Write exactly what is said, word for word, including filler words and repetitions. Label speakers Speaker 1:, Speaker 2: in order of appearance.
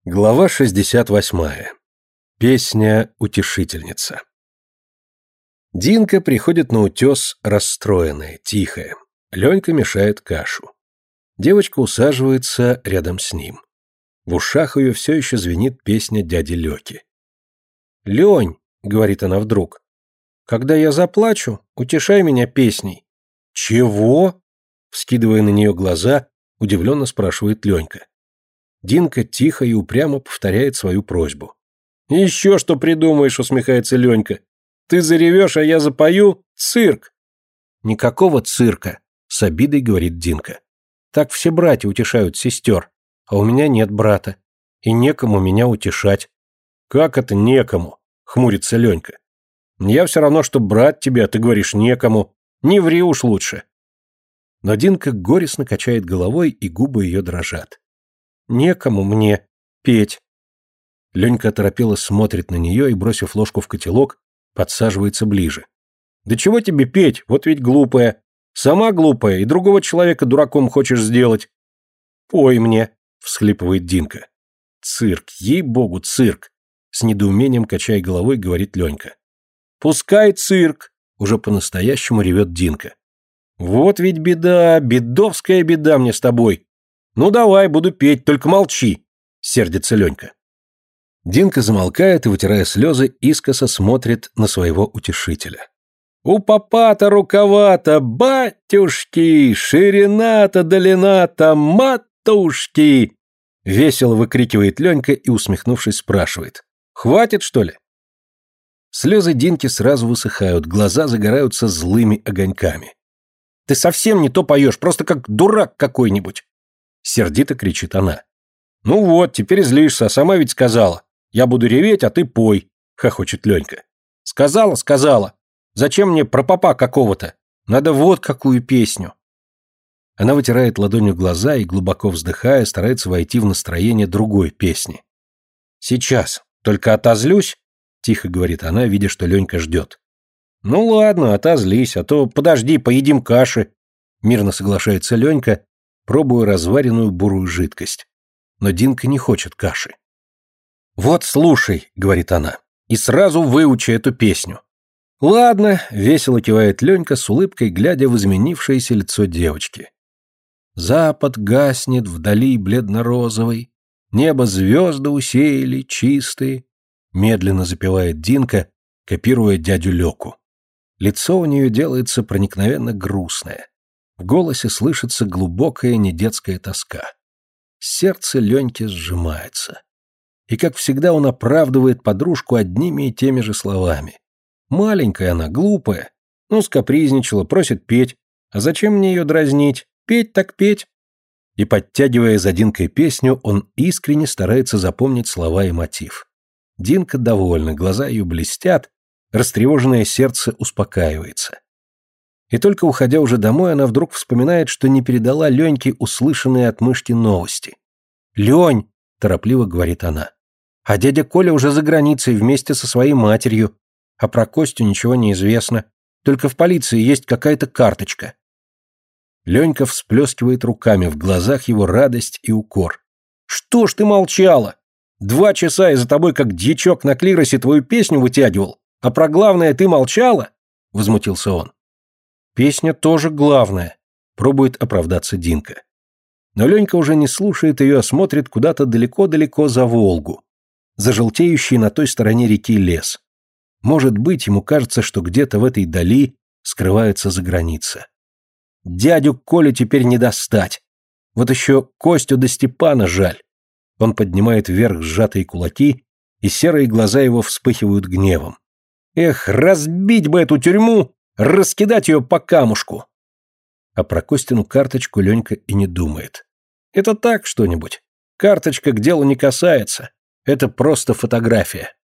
Speaker 1: Глава шестьдесят восьмая. Песня «Утешительница». Динка приходит на утес расстроенная, тихая. Ленька мешает кашу. Девочка усаживается рядом с ним. В ушах ее все еще звенит песня дяди Леки. «Лень», — говорит она вдруг, — «когда я заплачу, утешай меня песней». «Чего?» — вскидывая на нее глаза, удивленно спрашивает Ленька. Динка тихо и упрямо повторяет свою просьбу. «Еще что придумаешь», — усмехается Ленька. «Ты заревешь, а я запою? Цирк!» «Никакого цирка», — с обидой говорит Динка. «Так все братья утешают сестер, а у меня нет брата, и некому меня утешать». «Как это некому?» — хмурится Ленька. «Я все равно, что брат тебе, а ты говоришь некому. Не ври уж лучше». Но Динка горестно качает головой, и губы ее дрожат. «Некому мне петь». Ленька оторопело смотрит на нее и, бросив ложку в котелок, подсаживается ближе. «Да чего тебе петь? Вот ведь глупая. Сама глупая, и другого человека дураком хочешь сделать». «Пой мне», — всхлипывает Динка. «Цирк, ей-богу, цирк», — с недоумением качая головой, говорит Ленька. «Пускай цирк», — уже по-настоящему ревет Динка. «Вот ведь беда, бедовская беда мне с тобой. Ну давай, буду петь, только молчи», — сердится Ленька. Динка замолкает и, вытирая слезы, искоса смотрит на своего утешителя. «У попа-то рукава-то, батюшки, ширина-то, долина-то, матушки!» Весело выкрикивает Ленька и, усмехнувшись, спрашивает. «Хватит, что ли?» Слезы Динки сразу высыхают, глаза загораются злыми огоньками. «Ты совсем не то поешь, просто как дурак какой-нибудь!» Сердито кричит она. «Ну вот, теперь злишься, а сама ведь сказала. Я буду реветь, а ты пой», — хохочет Ленька. «Сказала, сказала. Зачем мне про попа какого-то? Надо вот какую песню». Она вытирает ладонью глаза и, глубоко вздыхая, старается войти в настроение другой песни. «Сейчас, только отозлюсь», — тихо говорит она, видя, что Ленька ждет. «Ну ладно, отозлись, а то подожди, поедим каши», — мирно соглашается Ленька, пробуя разваренную бурую жидкость. Но Динка не хочет каши. «Вот слушай», — говорит она, — «и сразу выучи эту песню». «Ладно», — весело кивает Ленька с улыбкой, глядя в изменившееся лицо девочки. «Запад гаснет вдали бледно-розовый, небо звезды усеяли чистые», — медленно запевает Динка, копируя дядю Леку. Лицо у нее делается проникновенно грустное. В голосе слышится глубокая недетская тоска. Сердце Леньки сжимается. И, как всегда, он оправдывает подружку одними и теми же словами. Маленькая она, глупая. Ну, скапризничала, просит петь. А зачем мне ее дразнить? Петь так петь. И, подтягивая за Динкой песню, он искренне старается запомнить слова и мотив. Динка довольна, глаза ее блестят, растревоженное сердце успокаивается. И только уходя уже домой, она вдруг вспоминает, что не передала Леньке услышанные от Мышки новости. «Лень!» – торопливо говорит она. «А дядя Коля уже за границей вместе со своей матерью. А про Костю ничего не известно. Только в полиции есть какая-то карточка». Ленька всплескивает руками, в глазах его радость и укор. «Что ж ты молчала? Два часа я за тобой как дьячок на клиросе твою песню вытягивал, а про главное ты молчала?» – возмутился он. «Песня тоже главная», — пробует оправдаться Динка. Но Ленька уже не слушает ее, а смотрит куда-то далеко-далеко за Волгу, за желтеющий на той стороне реки лес. Может быть, ему кажется, что где-то в этой дали скрывается заграница. Дядю Колю теперь не достать. Вот еще Костю да Степана жаль. Он поднимает вверх сжатые кулаки, и серые глаза его вспыхивают гневом. Эх, разбить бы эту тюрьму! Раскидать ее по камушку. А про Костину карточку Ленька и не думает. Это так что-нибудь. Карточка к делу не касается. Это просто фотография.